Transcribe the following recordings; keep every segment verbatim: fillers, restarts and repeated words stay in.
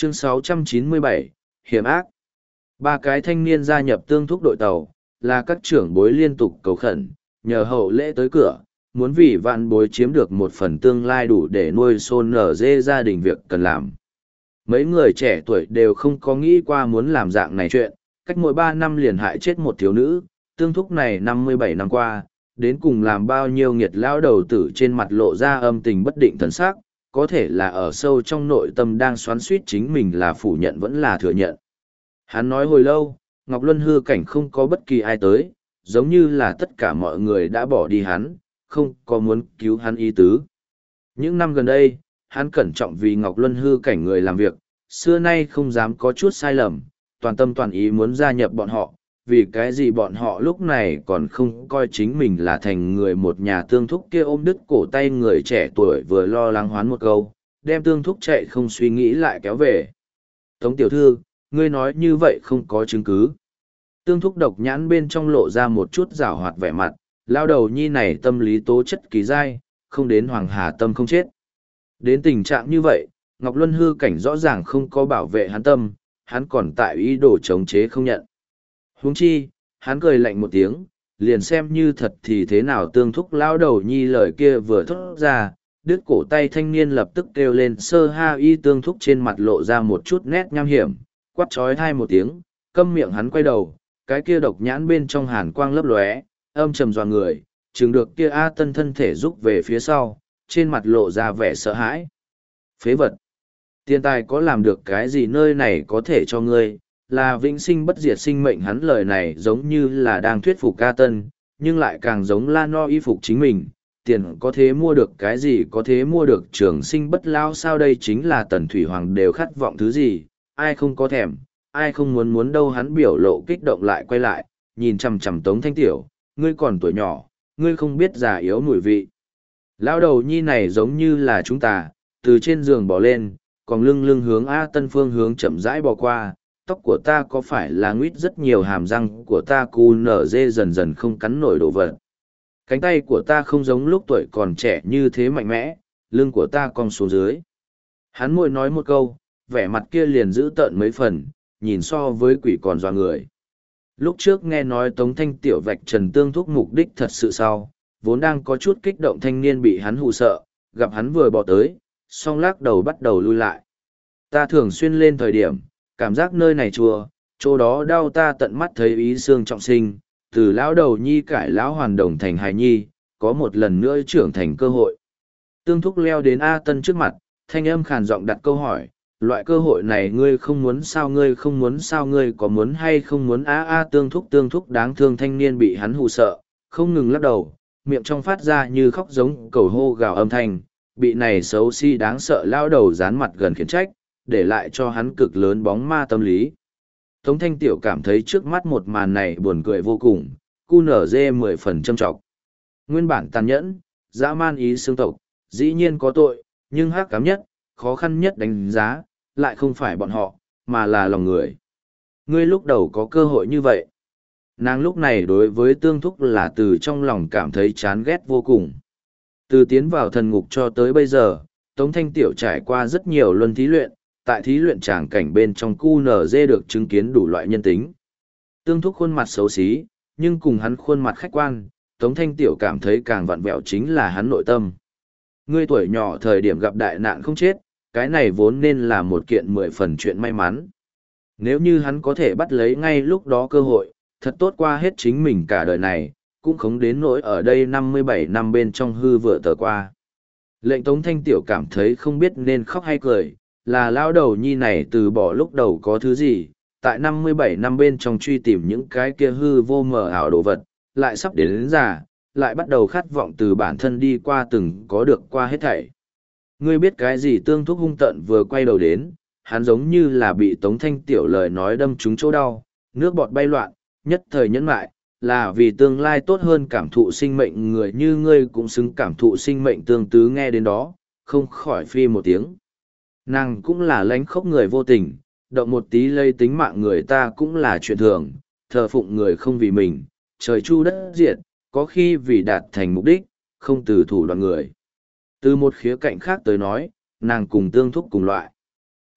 Chương sáu trăm chín mươi bảy, Hiểm ác. Ba cái thanh niên gia nhập tương thúc đội tàu, là các trưởng bối liên tục cầu khẩn, nhờ hậu lễ tới cửa, muốn vì vạn bối chiếm được một phần tương lai đủ để nuôi xôn nở dê gia đình việc cần làm. Mấy người trẻ tuổi đều không có nghĩ qua muốn làm dạng này chuyện, cách mỗi ba năm liền hại chết một thiếu nữ, tương thúc này năm mươi bảy năm qua, đến cùng làm bao nhiêu nghiệt lão đầu tử trên mặt lộ ra âm tình bất định thần sắc, có thể là ở sâu trong nội tâm đang xoắn suýt chính mình là phủ nhận vẫn là thừa nhận. Hắn nói hồi lâu, Ngọc Luân hư cảnh không có bất kỳ ai tới, giống như là tất cả mọi người đã bỏ đi hắn, không có muốn cứu hắn ý tứ. Những năm gần đây, hắn cẩn trọng vì Ngọc Luân hư cảnh người làm việc, xưa nay không dám có chút sai lầm, toàn tâm toàn ý muốn gia nhập bọn họ, vì cái gì bọn họ lúc này còn không coi chính mình là thành người một nhà tương thúc kia ôm đứt cổ tay người trẻ tuổi vừa lo lắng hoán một câu, đem tương thúc chạy không suy nghĩ lại kéo về. Tống tiểu thư, ngươi nói như vậy không có chứng cứ. Tương thúc độc nhãn bên trong lộ ra một chút rảo hoạt vẻ mặt, lao đầu nhi này tâm lý tố chất kỳ dai, không đến hoàng hà tâm không chết. Đến tình trạng như vậy, Ngọc Luân hư cảnh rõ ràng không có bảo vệ hắn tâm, hắn còn tại ý đồ chống chế không nhận. Huống chi, hắn cười lạnh một tiếng, liền xem như thật thì thế nào tương thúc lao đầu nhi lời kia vừa thốt ra, đứt cổ tay thanh niên lập tức kêu lên sơ ha y tương thúc trên mặt lộ ra một chút nét nham hiểm, quát trói thai một tiếng, câm miệng hắn quay đầu, cái kia độc nhãn bên trong hàn quang lấp lóe, âm trầm dọa người, chừng được kia A Tân thân thể rút về phía sau, trên mặt lộ ra vẻ sợ hãi. Phế vật! Tiền tài có làm được cái gì nơi này có thể cho ngươi, là vĩnh sinh bất diệt sinh mệnh. Hắn lời này giống như là đang thuyết phục A Tân, nhưng lại càng giống la no y phục chính mình. Tiền có thế mua được cái gì, có thế mua được trường sinh bất lao sao? Đây chính là Tần Thủy Hoàng đều khát vọng thứ gì, ai không có thèm, ai không muốn muốn đâu. Hắn biểu lộ kích động lại quay lại, nhìn chằm chằm Tống Thanh Tiểu, ngươi còn tuổi nhỏ, ngươi không biết già yếu mùi vị. Lão đầu nhi này giống như là chúng ta, từ trên giường bỏ lên, còn lưng lưng hướng A Tân phương hướng chậm rãi bò qua, tóc của ta có phải là nguyết rất nhiều hàm răng của ta cu nở dê dần dần không cắn nổi đồ vật. Cánh tay của ta không giống lúc tuổi còn trẻ như thế mạnh mẽ, lưng của ta cong xuống dưới. Hắn môi nói một câu, vẻ mặt kia liền giữ tợn mấy phần, nhìn so với quỷ còn dọa người. Lúc trước nghe nói Tống Thanh Tiểu vạch trần tương thúc mục đích thật sự sau, vốn đang có chút kích động thanh niên bị hắn hù sợ, gặp hắn vừa bỏ tới, song lắc đầu bắt đầu lui lại. Ta thường xuyên lên thời điểm, cảm giác nơi này chua, chỗ đó đau ta tận mắt thấy ý xương trọng sinh, từ lão đầu nhi cải lão hoàn đồng thành hài nhi, có một lần nữa trưởng thành cơ hội. Tương thúc leo đến A Tân trước mặt, thanh âm khàn giọng đặt câu hỏi, loại cơ hội này ngươi không muốn sao, ngươi không muốn sao, ngươi có muốn hay không muốn? A A tương thúc tương thúc đáng thương thanh niên bị hắn hù sợ, không ngừng lắc đầu, miệng trong phát ra như khóc giống cầu hô gào âm thanh, bị này xấu xí đáng sợ lao đầu dán mặt gần khiển trách, để lại cho hắn cực lớn bóng ma tâm lý. Tống Thanh Tiểu cảm thấy trước mắt một màn này buồn cười vô cùng, cu nở dê mười phần châm trọc. Nguyên bản tàn nhẫn, dã man ý xương tộc, dĩ nhiên có tội, nhưng hắc cám nhất, khó khăn nhất đánh giá, lại không phải bọn họ, mà là lòng người. Ngươi lúc đầu có cơ hội như vậy. Nàng lúc này đối với tương thúc là từ trong lòng cảm thấy chán ghét vô cùng. Từ tiến vào thần ngục cho tới bây giờ, Tống Thanh Tiểu trải qua rất nhiều luân thí luyện, tại thí luyện tràng cảnh bên trong cu nở dê được chứng kiến đủ loại nhân tính. Tương thúc khuôn mặt xấu xí, nhưng cùng hắn khuôn mặt khách quan, Tống Thanh Tiểu cảm thấy càng vặn vẹo chính là hắn nội tâm. Ngươi tuổi nhỏ thời điểm gặp đại nạn không chết, cái này vốn nên là một kiện mười phần chuyện may mắn. Nếu như hắn có thể bắt lấy ngay lúc đó cơ hội, thật tốt qua hết chính mình cả đời này, cũng không đến nỗi ở đây năm mươi bảy năm bên trong hư vừa tờ qua. Lệnh Tống Thanh Tiểu cảm thấy không biết nên khóc hay cười, là lao đầu nhi này từ bỏ lúc đầu có thứ gì, tại năm mươi bảy năm bên trong truy tìm những cái kia hư vô mờ ảo đồ vật, lại sắp đến, đến già, lại bắt đầu khát vọng từ bản thân đi qua từng có được qua hết thảy. Ngươi biết cái gì? Tương thúc hung tận vừa quay đầu đến, hắn giống như là bị Tống Thanh Tiểu lời nói đâm trúng chỗ đau, nước bọt bay loạn, nhất thời nhẫn lại, là vì tương lai tốt hơn cảm thụ sinh mệnh, người như ngươi cũng xứng cảm thụ sinh mệnh. Tương tứ nghe đến đó, không khỏi phi một tiếng. Nàng cũng là lánh khóc người vô tình, động một tí lây tính mạng người ta cũng là chuyện thường, thờ phụng người không vì mình, trời chu đất diệt, có khi vì đạt thành mục đích, không từ thủ đoạn người. Từ một khía cạnh khác tới nói, nàng cùng tương thúc cùng loại.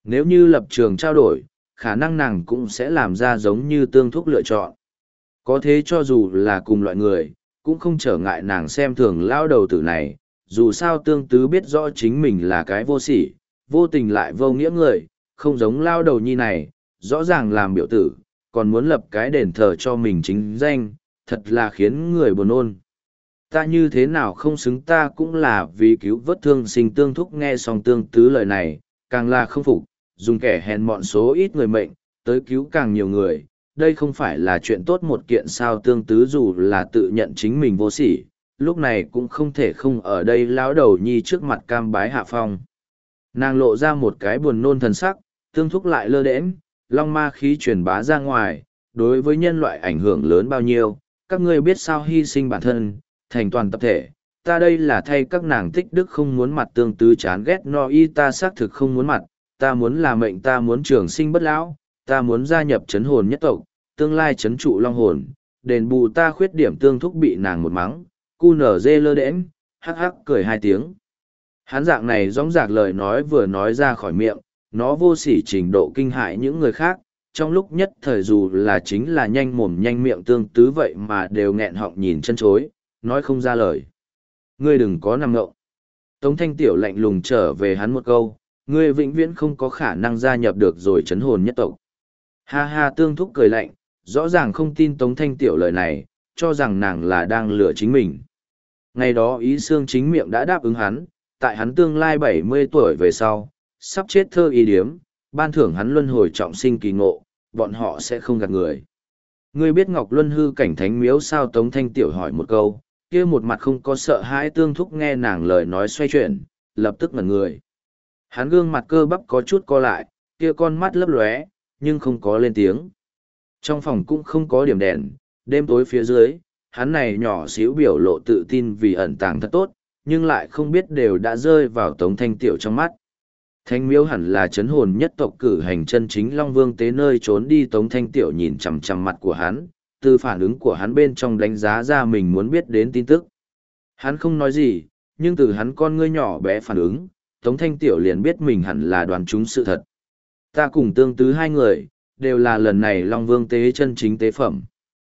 Nếu như lập trường trao đổi, khả năng nàng cũng sẽ làm ra giống như tương thúc lựa chọn. Có thế cho dù là cùng loại người, cũng không trở ngại nàng xem thường lao đầu tử này, dù sao tương tứ biết rõ chính mình là cái vô sỉ, vô tình lại vô nghĩa người, không giống lao đầu nhi này, rõ ràng làm biểu tử, còn muốn lập cái đền thờ cho mình chính danh, thật là khiến người buồn nôn. Ta như thế nào không xứng, ta cũng là vì cứu vớt thương sinh tương thúc. Nghe xong tương tứ lời này, càng là không phục, dùng kẻ hèn mọn số ít người mệnh, tới cứu càng nhiều người, đây không phải là chuyện tốt một kiện sao. Tương tứ dù là tự nhận chính mình vô sỉ, lúc này cũng không thể không ở đây lão đầu nhi trước mặt cam bái hạ phong. Nàng lộ ra một cái buồn nôn thần sắc, tương thúc lại lơ đễnh, long ma khí truyền bá ra ngoài, đối với nhân loại ảnh hưởng lớn bao nhiêu, các ngươi biết sao hy sinh bản thân, thành toàn tập thể, ta đây là thay các nàng tích đức không muốn mặt. Tương tứ chán ghét no y, ta xác thực không muốn mặt, ta muốn là mệnh, ta muốn trường sinh bất lão, ta muốn gia nhập chấn hồn nhất tộc, tương lai chấn trụ long hồn, đền bù ta khuyết điểm. Tương thúc bị nàng một mắng, cu nở dê lơ đễnh, hắc hắc cười hai tiếng. Hắn dạng này dõng dạc lời nói vừa nói ra khỏi miệng, nó vô sỉ trình độ kinh hại những người khác, trong lúc nhất thời dù là chính là nhanh mồm nhanh miệng tương tứ vậy mà đều nghẹn họng nhìn chân chối, nói không ra lời. Ngươi đừng có nằm ngộng. Tống Thanh Tiểu lạnh lùng trở về hắn một câu, ngươi vĩnh viễn không có khả năng gia nhập được rồi chấn hồn nhất tộc. Ha ha, tương thúc cười lạnh, rõ ràng không tin Tống Thanh Tiểu lời này, cho rằng nàng là đang lừa chính mình. Ngày đó Ý Xương chính miệng đã đáp ứng hắn, tại hắn tương lai bảy mươi tuổi về sau, sắp chết thơ y điếm, ban thưởng hắn luân hồi trọng sinh kỳ ngộ, bọn họ sẽ không gạt người. Ngươi biết Ngọc Luân hư cảnh thánh miếu sao? Tống Thanh Tiểu hỏi một câu, kia một mặt không có sợ hãi. Tương thúc nghe nàng lời nói xoay chuyển, lập tức ngẩn người. Hắn gương mặt cơ bắp có chút co lại, kia con mắt lấp lóe, nhưng không có lên tiếng. Trong phòng cũng không có điểm đèn, đêm tối phía dưới, hắn này nhỏ xíu biểu lộ tự tin vì ẩn tàng thật tốt, nhưng lại không biết đều đã rơi vào Tống Thanh Tiểu trong mắt. Thánh miếu hẳn là chấn hồn nhất tộc cử hành chân chính Long Vương tế nơi trốn đi. Tống Thanh Tiểu nhìn chằm chằm mặt của hắn, từ phản ứng của hắn bên trong đánh giá ra mình muốn biết đến tin tức. Hắn không nói gì, nhưng từ hắn con ngươi nhỏ bé phản ứng, Tống Thanh Tiểu liền biết mình hẳn là đoán trúng sự thật. Ta cùng tương tứ hai người, đều là lần này Long Vương tế chân chính tế phẩm.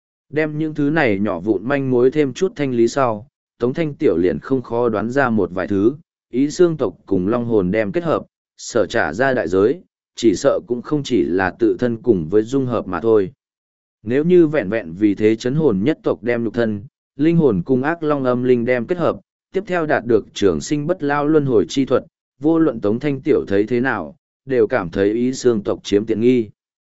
Đem những thứ này nhỏ vụn manh mối thêm chút thanh lý sau, Tống Thanh Tiểu liền không khó đoán ra một vài thứ. Ý xương tộc cùng Long hồn đem kết hợp, sở trả ra đại giới, chỉ sợ cũng không chỉ là tự thân cùng với dung hợp mà thôi. Nếu như vẹn vẹn vì thế chấn hồn nhất tộc đem nhục thân, linh hồn cùng ác long âm linh đem kết hợp, tiếp theo đạt được trường sinh bất lao luân hồi chi thuật, vô luận Tống Thanh Tiểu thấy thế nào, đều cảm thấy ý xương tộc chiếm tiện nghi.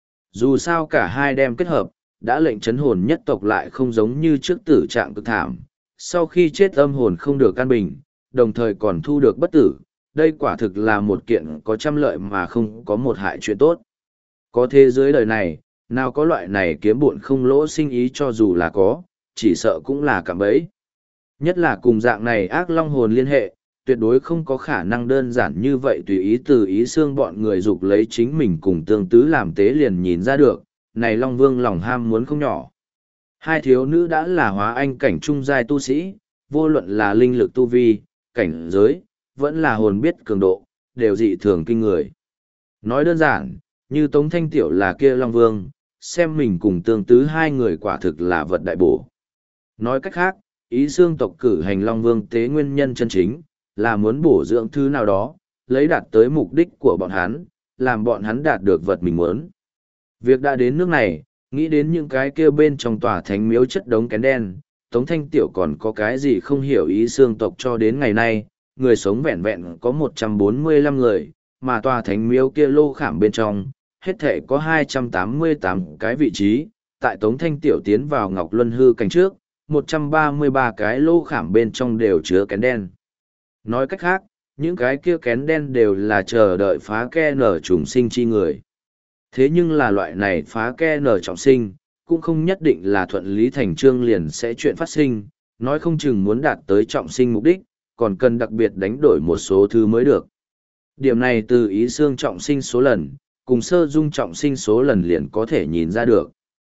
Dù sao cả hai đem kết hợp, đã lệnh chấn hồn nhất tộc lại không giống như trước tử trạng cực thảm, sau khi chết âm hồn không được an bình, đồng thời còn thu được bất tử. Đây quả thực là một kiện có trăm lợi mà không có một hại chuyện tốt. Có thế giới đời này, nào có loại này kiếm bộn không lỗ sinh ý, cho dù là có, chỉ sợ cũng là cạm bẫy. Nhất là cùng dạng này ác long hồn liên hệ, tuyệt đối không có khả năng đơn giản như vậy tùy ý từ ý xương bọn người dục lấy chính mình cùng tương tứ làm tế liền nhìn ra được, này Long Vương lòng ham muốn không nhỏ. Hai thiếu nữ đã là hóa anh cảnh trung giai tu sĩ, vô luận là linh lực tu vi, cảnh giới, vẫn là hồn biết cường độ, đều dị thường kinh người. Nói đơn giản, như Tống Thanh Tiểu là kia Long Vương, xem mình cùng tương tứ hai người quả thực là vật đại bổ. Nói cách khác, ý xương tộc cử hành Long Vương tế nguyên nhân chân chính, là muốn bổ dưỡng thứ nào đó, lấy đạt tới mục đích của bọn hắn, làm bọn hắn đạt được vật mình muốn. Việc đã đến nước này, nghĩ đến những cái kia bên trong tòa thánh miếu chất đống kén đen, Tống Thanh Tiểu còn có cái gì không hiểu ý xương tộc. Cho đến ngày nay, người sống vẹn vẹn có một trăm bốn mươi lăm người, mà tòa thánh miếu kia lô khảm bên trong, hết thể có hai trăm tám mươi tám cái vị trí, tại Tống Thanh Tiểu tiến vào Ngọc Luân hư cảnh trước, một trăm ba mươi ba cái lô khảm bên trong đều chứa kén đen. Nói cách khác, những cái kia kén đen đều là chờ đợi phá ke nở trùng sinh chi người. Thế nhưng là loại này phá ke nở trọng sinh, cũng không nhất định là thuận lý thành trương liền sẽ chuyện phát sinh, nói không chừng muốn đạt tới trọng sinh mục đích, còn cần đặc biệt đánh đổi một số thứ mới được. Điểm này từ ý xương trọng sinh số lần, cùng sơ dung trọng sinh số lần liền có thể nhìn ra được.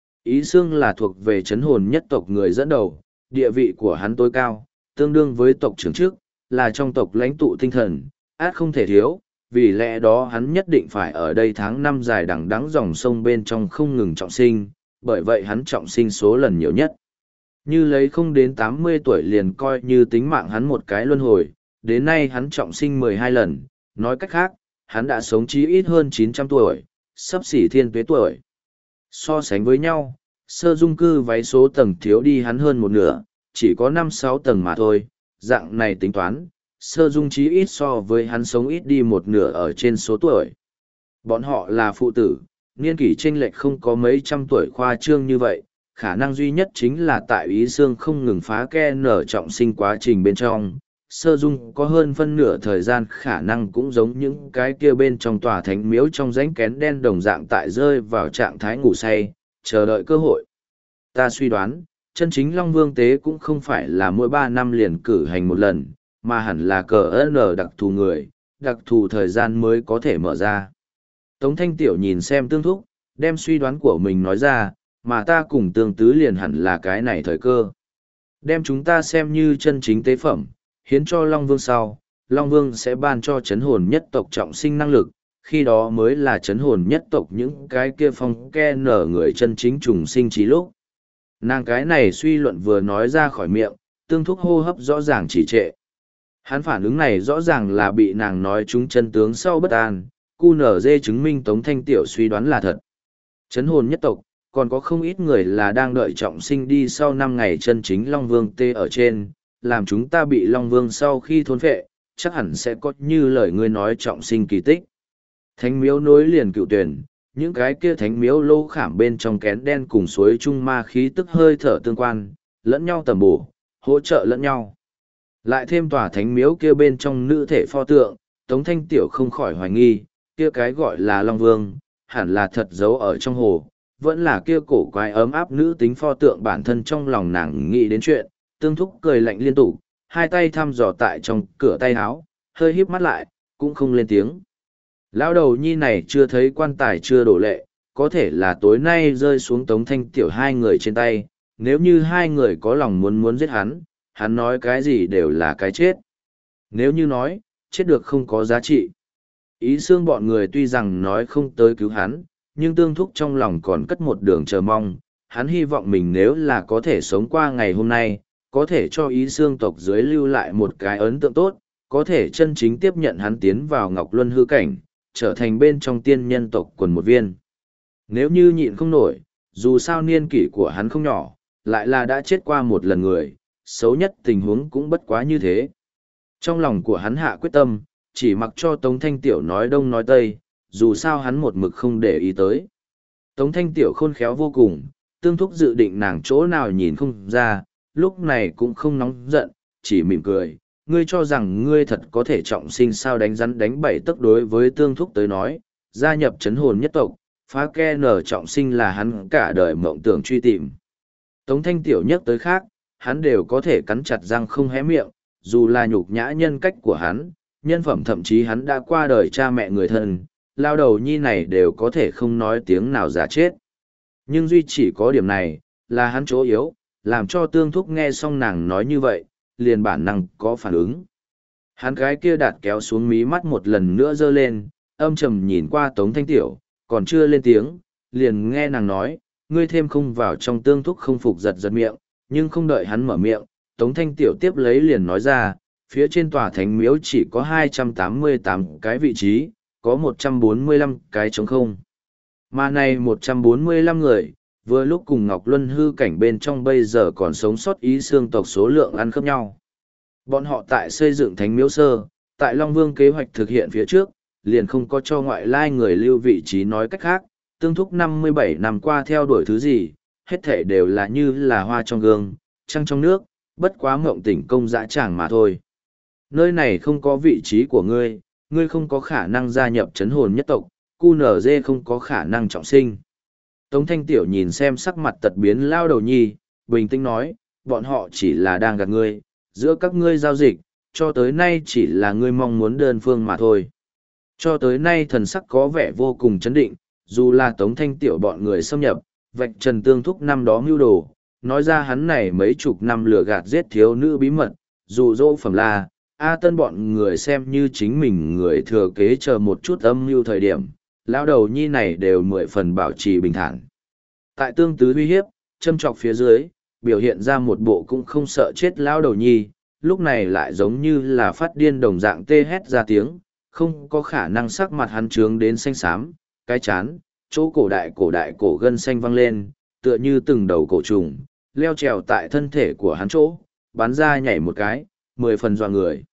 Ý xương là thuộc về chấn hồn nhất tộc người dẫn đầu, địa vị của hắn tối cao, tương đương với tộc trưởng trước, là trong tộc lãnh tụ tinh thần, át không thể thiếu, vì lẽ đó hắn nhất định phải ở đây tháng năm dài đằng đẵng dòng sông bên trong không ngừng trọng sinh, bởi vậy hắn trọng sinh số lần nhiều nhất. Như lấy không đến tám mươi tuổi liền coi như tính mạng hắn một cái luân hồi, đến nay hắn trọng sinh mười hai lần, nói cách khác, hắn đã sống chí ít hơn chín trăm tuổi, sắp xỉ thiên tuế tuổi. So sánh với nhau, sơ dung cư váy số tầng thiếu đi hắn hơn một nửa, chỉ có năm sáu tầng mà thôi, dạng này tính toán, sơ dung chí ít so với hắn sống ít đi một nửa ở trên số tuổi. Bọn họ là phụ tử, niên kỷ chênh lệch không có mấy trăm tuổi khoa trương như vậy, khả năng duy nhất chính là tại ý xương không ngừng phá ke nở trọng sinh quá trình bên trong. Sơ dung có hơn phân nửa thời gian khả năng cũng giống những cái kia bên trong tòa thánh miếu trong rãnh kén đen đồng dạng tại rơi vào trạng thái ngủ say, chờ đợi cơ hội. Ta suy đoán, chân chính Long Vương Tế cũng không phải là mỗi ba năm liền cử hành một lần, mà hẳn là cờ N đặc thù người, đặc thù thời gian mới có thể mở ra. Tống Thanh Tiểu nhìn xem Tương Thúc, đem suy đoán của mình nói ra, mà ta cùng Tương Tứ liền hẳn là cái này thời cơ. Đem chúng ta xem như chân chính tế phẩm, hiến cho Long Vương sau, Long Vương sẽ ban cho chấn hồn nhất tộc trọng sinh năng lực, khi đó mới là chấn hồn nhất tộc những cái kia phong ke nở người chân chính trùng sinh trí lúc. Nàng cái này suy luận vừa nói ra khỏi miệng, Tương Thúc hô hấp rõ ràng chỉ trệ. Hắn phản ứng này rõ ràng là bị nàng nói trúng chân tướng sau bất an, cu nở dê chứng minh Tống Thanh Tiểu suy đoán là thật. Chấn hồn nhất tộc, còn có không ít người là đang đợi trọng sinh đi sau năm ngày chân chính Long Vương tê ở trên, làm chúng ta bị Long Vương sau khi thôn phệ, chắc hẳn sẽ có như lời ngươi nói trọng sinh kỳ tích. Thánh miếu nối liền cựu tuyển, những cái kia thánh miếu lô khảm bên trong kén đen cùng suối trung ma khí tức hơi thở tương quan, lẫn nhau tầm bổ, hỗ trợ lẫn nhau. Lại thêm tòa thánh miếu kia bên trong nữ thể pho tượng, Tống Thanh Tiểu không khỏi hoài nghi, kia cái gọi là Long Vương, hẳn là thật giấu ở trong hồ, vẫn là kia cổ quái ấm áp nữ tính pho tượng bản thân trong lòng nàng nghĩ đến chuyện, Tương Thúc cười lạnh liên tục, hai tay thăm dò tại trong cửa tay áo, hơi híp mắt lại, cũng không lên tiếng. Lão đầu nhi này chưa thấy quan tài chưa đổ lệ, có thể là tối nay rơi xuống Tống Thanh Tiểu hai người trên tay, nếu như hai người có lòng muốn muốn giết hắn, hắn nói cái gì đều là cái chết. Nếu như nói, chết được không có giá trị. Ý xương bọn người tuy rằng nói không tới cứu hắn, nhưng Tương Thúc trong lòng còn cất một đường chờ mong, hắn hy vọng mình nếu là có thể sống qua ngày hôm nay, có thể cho ý xương tộc dưới lưu lại một cái ấn tượng tốt, có thể chân chính tiếp nhận hắn tiến vào Ngọc Luân hư cảnh, trở thành bên trong tiên nhân tộc quần một viên. Nếu như nhịn không nổi, dù sao niên kỷ của hắn không nhỏ, lại là đã chết qua một lần người, xấu nhất tình huống cũng bất quá như thế. Trong lòng của hắn hạ quyết tâm, chỉ mặc cho Tống Thanh Tiểu nói đông nói tây, dù sao hắn một mực không để ý tới. Tống Thanh Tiểu khôn khéo vô cùng, Tương Thúc dự định nàng chỗ nào nhìn không ra, lúc này cũng không nóng giận, chỉ mỉm cười. Ngươi cho rằng ngươi thật có thể trọng sinh sao đánh rắn đánh bậy tức đối với Tương Thúc tới nói, gia nhập chấn hồn nhất tộc, phá ke nở trọng sinh là hắn cả đời mộng tưởng truy tìm. Tống Thanh Tiểu nhắc tới khác, hắn đều có thể cắn chặt răng không hé miệng, dù là nhục nhã nhân cách của hắn, nhân phẩm thậm chí hắn đã qua đời cha mẹ người thân, lao đầu nhi này đều có thể không nói tiếng nào giả chết. Nhưng duy chỉ có điểm này, là hắn chỗ yếu, làm cho Tương Thúc nghe xong nàng nói như vậy, liền bản năng có phản ứng. Hắn gái kia đạt kéo xuống mí mắt một lần nữa giơ lên, âm trầm nhìn qua Tống Thanh Tiểu, còn chưa lên tiếng, liền nghe nàng nói, ngươi thêm không vào trong Tương Thúc không phục giật giật miệng, nhưng không đợi hắn mở miệng, Tống Thanh Tiểu tiếp lấy liền nói ra, phía trên tòa thánh miếu chỉ có hai trăm tám mươi tám cái vị trí, có một trăm bốn mươi lăm cái trống không. Mà này một trăm bốn mươi lăm người, vừa lúc cùng Ngọc Luân hư cảnh bên trong bây giờ còn sống sót ý xương tộc số lượng ăn khớp nhau. Bọn họ tại xây dựng thánh miếu sơ, tại Long Vương kế hoạch thực hiện phía trước, liền không có cho ngoại lai người lưu vị trí nói cách khác, Tương Thúc năm mươi bảy năm qua theo đuổi thứ gì, hết thể đều là như là hoa trong gương, trăng trong nước, bất quá mộng tỉnh công dã tràng mà thôi. Nơi này không có vị trí của ngươi, ngươi không có khả năng gia nhập chấn hồn nhất tộc, cu nở dê không có khả năng trọng sinh. Tống Thanh Tiểu nhìn xem sắc mặt tật biến lao đầu nhi, bình tĩnh nói, bọn họ chỉ là đang gạt ngươi, giữa các ngươi giao dịch, cho tới nay chỉ là ngươi mong muốn đơn phương mà thôi. Cho tới nay thần sắc có vẻ vô cùng chấn định, dù là Tống Thanh Tiểu bọn người xâm nhập, vạch trần Tương Thúc năm đó mưu đồ, nói ra hắn này mấy chục năm lừa gạt giết thiếu nữ bí mật, dù dỗ phẩm la, A Tân bọn người xem như chính mình người thừa kế chờ một chút âm mưu thời điểm, lão đầu nhi này đều mười phần bảo trì bình thản. Tại tương tứ uy hiếp, châm chọc phía dưới, biểu hiện ra một bộ cũng không sợ chết lão đầu nhi, lúc này lại giống như là phát điên đồng dạng tê hét ra tiếng, không có khả năng sắc mặt hắn trướng đến xanh xám, cái chán, chỗ cổ đại cổ đại cổ gân xanh văng lên, tựa như từng đầu cổ trùng, leo trèo tại thân thể của hắn chỗ, bắn ra nhảy một cái, mười phần doa người.